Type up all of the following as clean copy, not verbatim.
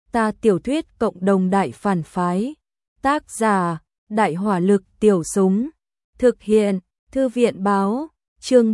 Ta tiểu thuyết cộng đồng đại phản phái. Tác giả: Đại hỏa lực tiểu súng. Thực hiện: Thư viện báo. Chương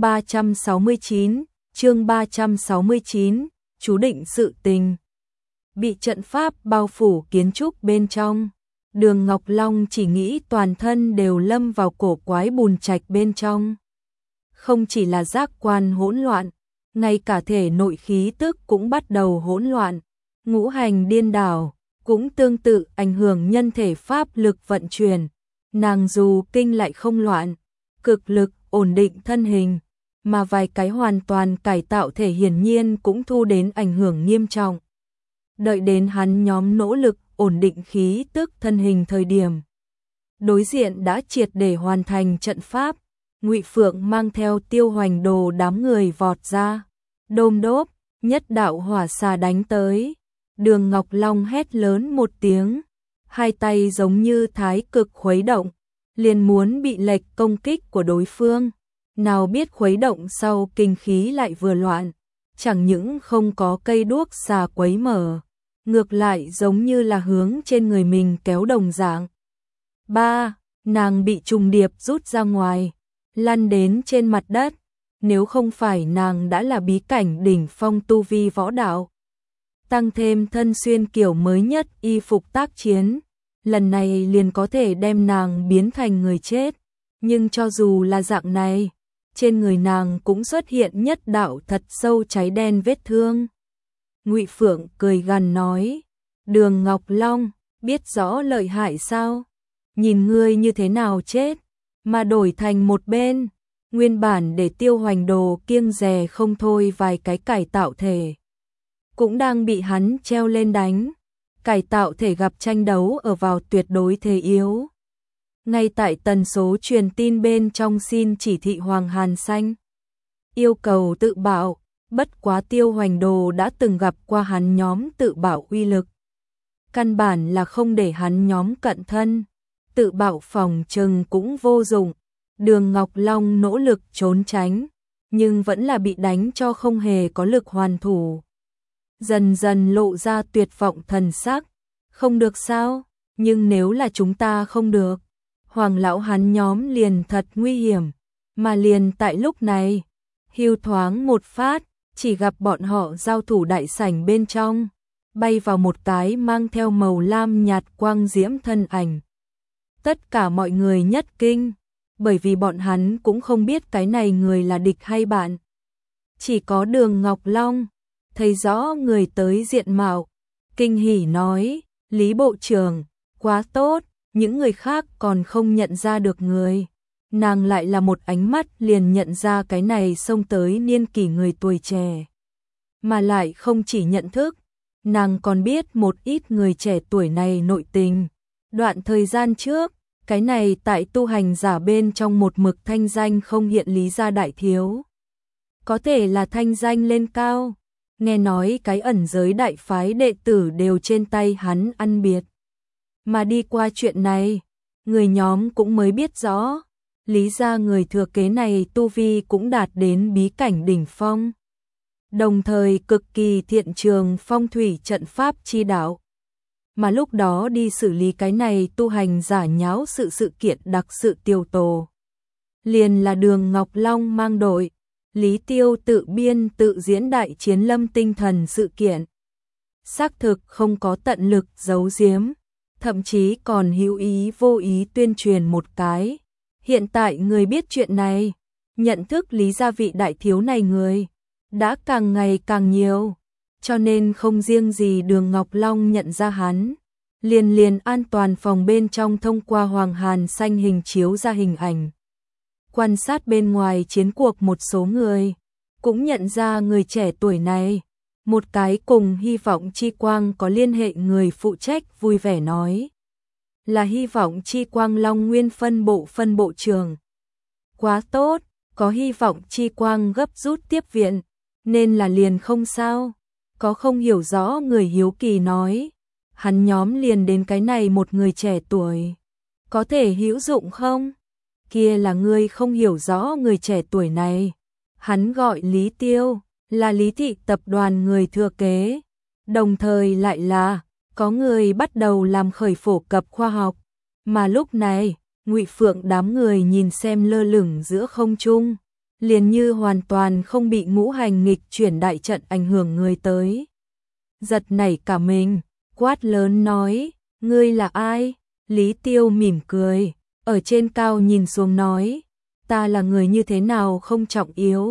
369, chú định sự tình. Bị trận pháp bao phủ kiến trúc bên trong, Đường Ngọc Long chỉ nghĩ toàn thân đều lâm vào cổ quái bùn trạch bên trong. Không chỉ là giác quan hỗn loạn, ngay cả thể nội khí tức cũng bắt đầu hỗn loạn, ngũ hành điên đảo, cũng tương tự ảnh hưởng nhân thể pháp lực vận chuyển. Nàng dù kinh lại không loạn, cực lực ổn định thân hình, mà vài cái hoàn toàn cải tạo thể hiển nhiên cũng thu đến ảnh hưởng nghiêm trọng. Đợi đến hắn nhóm nỗ lực ổn định khí tức thân hình thời điểm, đối diện đã triệt để hoàn thành trận pháp. Ngụy Phượng mang theo Tiêu Hoành Đồ đám người vọt ra, đôm đốp, nhất đạo hỏa xà đánh tới. Đường Ngọc Long hét lớn một tiếng, hai tay giống như thái cực khuấy động, liền muốn bị lệch công kích của đối phương. Nào biết khuấy động sau kinh khí lại vừa loạn, chẳng những không có cây đuốc xà quấy mở, ngược lại giống như là hướng trên người mình kéo đồng dạng. Nàng bị trùng điệp rút ra ngoài, lăn đến trên mặt đất. Nếu không phải nàng đã là bí cảnh đỉnh phong tu vi võ đạo, tăng thêm thân xuyên kiểu mới nhất y phục tác chiến, lần này liền có thể đem nàng biến thành người chết. Nhưng cho dù là dạng này, trên người nàng cũng xuất hiện nhất đạo thật sâu cháy đen vết thương. Ngụy Phượng cười gằn nói, Đường Ngọc Long, biết rõ lợi hại sao? Nhìn ngươi như thế nào chết, mà đổi thành một bên. Nguyên bản để Tiêu Hoành Đồ kiêng dè không thôi vài cái cải tạo thể, cũng đang bị hắn treo lên đánh. Cải tạo thể gặp tranh đấu ở vào tuyệt đối thế yếu. Ngay tại tần số truyền tin bên trong xin chỉ thị Hoàng Hàn Xanh, yêu cầu tự bạo, bất quá Tiêu Hoành Đồ đã từng gặp qua hắn nhóm tự bạo uy lực. Căn bản là không để hắn nhóm cận thân, tự bạo phòng trừng cũng vô dụng. Đường Ngọc Long nỗ lực trốn tránh, nhưng vẫn là bị đánh cho không hề có lực hoàn thủ. Dần dần lộ ra tuyệt vọng thần sắc, không được sao, nhưng nếu là chúng ta không được, Hoàng lão hắn nhóm liền thật nguy hiểm. Mà liền tại lúc này, hưu thoáng một phát, chỉ gặp bọn họ giao thủ đại sảnh bên trong, bay vào một cái mang theo màu lam nhạt quang diễm thân ảnh. Tất cả mọi người nhất kinh, bởi vì bọn hắn cũng không biết cái này người là địch hay bạn. Chỉ có Đường Ngọc Long thấy rõ người tới diện mạo, kinh hỉ nói, Lý Bộ trưởng, quá tốt, những người khác còn không nhận ra được người. Nàng lại là một ánh mắt liền nhận ra cái này xông tới niên kỷ người tuổi trẻ. Mà lại không chỉ nhận thức, nàng còn biết một ít người trẻ tuổi này nội tình. Đoạn thời gian trước, cái này tại tu hành giả bên trong một mực thanh danh không hiện Lý gia đại thiếu. Có thể là thanh danh lên cao, nghe nói cái ẩn giới đại phái đệ tử đều trên tay hắn ăn biệt. Mà đi qua chuyện này, người nhóm cũng mới biết rõ, Lý gia người thừa kế này tu vi cũng đạt đến bí cảnh đỉnh phong. Đồng thời cực kỳ thiện trường phong thủy trận pháp chi đạo. Mà lúc đó đi xử lý cái này tu hành giả nháo sự kiện đặc sự tiêu tổ, liền là Đường Ngọc Long mang đội, Lý Tiêu tự biên tự diễn đại chiến lâm tinh thần sự kiện. Xác thực không có tận lực giấu giếm, thậm chí còn hữu ý vô ý tuyên truyền một cái. Hiện tại người biết chuyện này, nhận thức Lý gia vị đại thiếu này người đã càng ngày càng nhiều, cho nên không riêng gì Đường Ngọc Long nhận ra hắn, liền an toàn phòng bên trong thông qua Hoàng Hàn Xanh hình chiếu ra hình ảnh. Quan sát bên ngoài chiến cuộc một số người, cũng nhận ra người trẻ tuổi này. Một cái cùng Hy vọng Chi Quang có liên hệ người phụ trách vui vẻ nói, là Hy vọng Chi Quang Long Nguyên phân bộ trưởng. Quá tốt, có Hy vọng Chi Quang gấp rút tiếp viện, nên là liền không sao. Có không hiểu rõ người hiếu kỳ nói, hắn nhóm liền đến cái này một người trẻ tuổi, có thể hữu dụng không? Kia là ngươi không hiểu rõ người trẻ tuổi này, hắn gọi Lý Tiêu, là Lý thị tập đoàn người thừa kế, đồng thời lại là có người bắt đầu làm khởi phổ cập khoa học, mà lúc này, Ngụy Phượng đám người nhìn xem lơ lửng giữa không trung, liền như hoàn toàn không bị ngũ hành nghịch chuyển đại trận ảnh hưởng người tới. Giật nảy cả mình, quát lớn nói, ngươi là ai? Lý Tiêu mỉm cười, ở trên cao nhìn xuống nói, ta là người như thế nào không trọng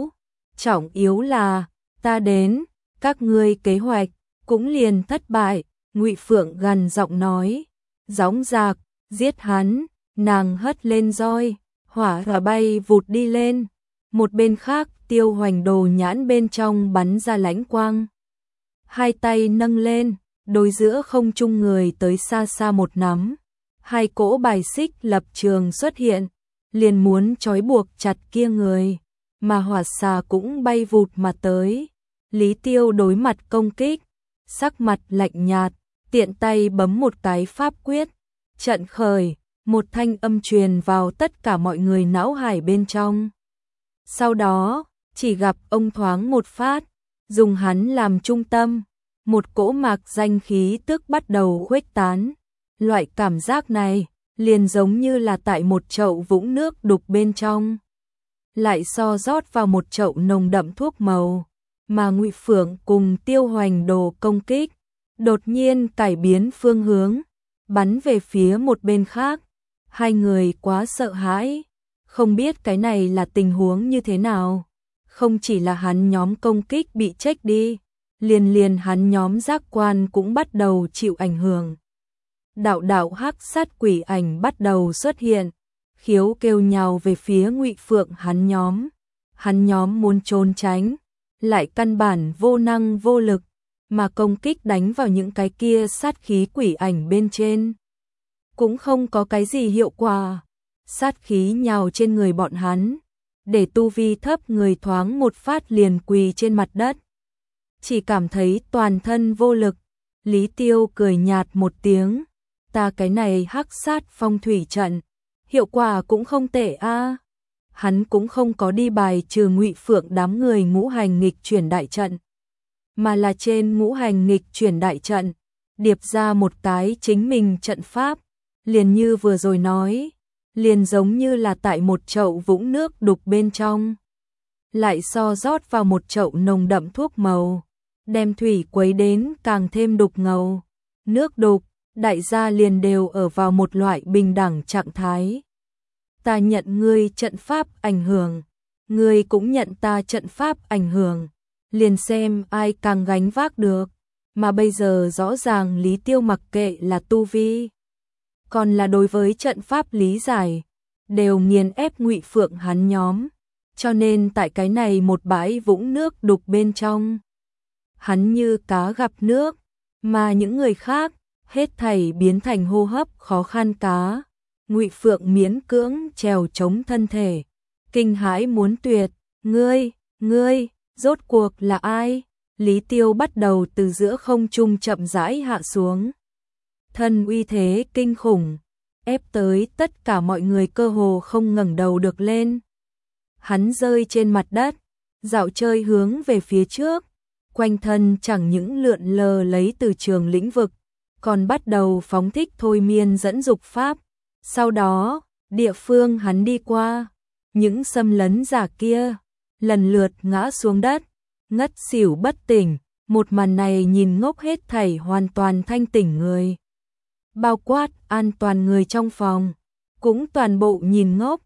yếu là, ta đến, các ngươi kế hoạch, cũng liền thất bại. Ngụy Phượng gằn giọng nói, dõng dạc, giết hắn, nàng hất lên roi, hỏa và bay vụt đi lên. Một bên khác, Tiêu Hoành đồ nhãn bên trong bắn ra lãnh quang. Hai tay nâng lên, đối giữa không trung người tới xa xa một nắm. Hai cỗ bài xích lập trường xuất hiện, liền muốn trói buộc chặt kia người, mà hỏa xà cũng bay vụt mà tới. Lý Tiêu đối mặt công kích, sắc mặt lạnh nhạt, tiện tay bấm một cái pháp quyết, trận khởi, một thanh âm truyền vào tất cả mọi người não hải bên trong. Sau đó, chỉ gặp ông thoáng một phát, dùng hắn làm trung tâm, một cỗ mạc danh khí tức bắt đầu khuếch tán. Loại cảm giác này, liền giống như là tại một chậu vũng nước đục bên trong, lại so rót vào một chậu nồng đậm thuốc màu, mà Ngụy Phượng cùng Tiêu Hoành đồ công kích, đột nhiên cải biến phương hướng, bắn về phía một bên khác. Hai người quá sợ hãi, không biết cái này là tình huống như thế nào. Không chỉ là hắn nhóm công kích bị chết đi, liền hắn nhóm giác quan cũng bắt đầu chịu ảnh hưởng. Đạo đạo hắc sát quỷ ảnh bắt đầu xuất hiện, khiếu kêu nhào về phía Ngụy Phượng hắn nhóm. Hắn nhóm muốn trốn tránh, lại căn bản vô năng vô lực, mà công kích đánh vào những cái kia sát khí quỷ ảnh bên trên. Cũng không có cái gì hiệu quả, sát khí nhào trên người bọn hắn, để tu vi thấp người thoáng một phát liền quỳ trên mặt đất. Chỉ cảm thấy toàn thân vô lực, Lý Tiêu cười nhạt một tiếng, ta cái này hắc sát phong thủy trận, hiệu quả cũng không tệ a. Hắn cũng không có đi bài trừ Ngụy Phượng đám người ngũ hành nghịch chuyển đại trận, mà là trên ngũ hành nghịch chuyển đại trận, điệp ra một cái chính mình trận pháp, liền như vừa rồi nói, liền giống như là tại một chậu vũng nước đục bên trong, lại so rót vào một chậu nồng đậm thuốc màu, đem thủy quấy đến càng thêm đục ngầu. Nước đục, đại gia liền đều ở vào một loại bình đẳng trạng thái. Ta nhận ngươi trận pháp ảnh hưởng, ngươi cũng nhận ta trận pháp ảnh hưởng, liền xem ai càng gánh vác được. Mà bây giờ rõ ràng Lý Tiêu mặc kệ là tu vi, còn là đối với trận pháp lý giải, đều nghiền ép Ngụy Phượng hắn nhóm. Cho nên tại cái này một bãi vũng nước đục bên trong, hắn như cá gặp nước, mà những người khác, hết thảy biến thành hô hấp khó khăn cá. Ngụy Phượng miễn cưỡng trèo chống thân thể, kinh hãi muốn tuyệt, ngươi, rốt cuộc là ai? Lý Tiêu bắt đầu từ giữa không trung chậm rãi hạ xuống. Thân uy thế kinh khủng, ép tới tất cả mọi người cơ hồ không ngẩng đầu được lên. Hắn rơi trên mặt đất, dạo chơi hướng về phía trước, quanh thân chẳng những lượn lờ lấy từ trường lĩnh vực, còn bắt đầu phóng thích thôi miên dẫn dục pháp. Sau đó, địa phương hắn đi qua, những xâm lấn giả kia, lần lượt ngã xuống đất, ngất xỉu bất tỉnh. Một màn này nhìn ngốc hết thảy hoàn toàn thanh tỉnh người. Bao quát an toàn người trong phòng, cũng toàn bộ nhìn ngốc.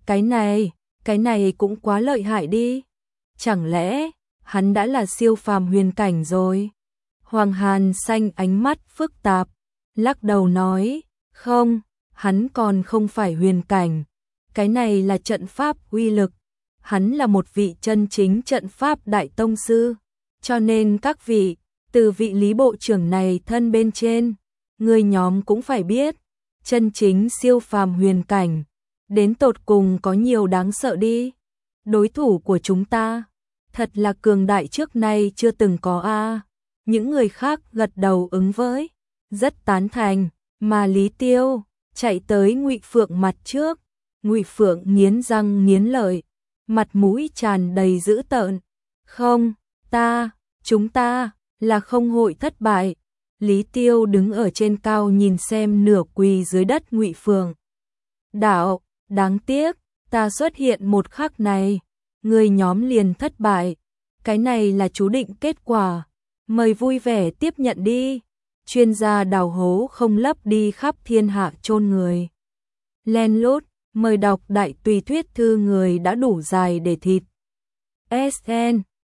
Cái này cũng quá lợi hại đi. Chẳng lẽ, hắn đã là siêu phàm huyền cảnh rồi? Hoàng Hàn Xanh ánh mắt phức tạp, lắc đầu nói, không, hắn còn không phải huyền cảnh. Cái này là trận pháp uy lực. Hắn là một vị chân chính trận pháp đại tông sư. Cho nên các vị, từ vị Lý bộ trưởng này thân bên trên, người nhóm cũng phải biết, chân chính siêu phàm huyền cảnh, đến tột cùng có nhiều đáng sợ đi. Đối thủ của chúng ta, thật là cường đại trước nay chưa từng có a. Những người khác gật đầu ứng với, rất tán thành, mà Lý Tiêu chạy tới Ngụy Phượng mặt trước. Ngụy Phượng nghiến răng nghiến lợi, mặt mũi tràn đầy dữ tợn. Không, chúng ta là không hội thất bại. Lý Tiêu đứng ở trên cao nhìn xem nửa quỳ dưới đất Ngụy Phượng. Đạo, đáng tiếc, ta xuất hiện một khắc này, người nhóm liền thất bại. Cái này là chú định kết quả. Mời vui vẻ tiếp nhận đi. Chuyên gia đào hố không lấp đi khắp thiên hạ chôn người. Len lút, mời đọc đại tùy thuyết thư người đã đủ dài để thịt. SN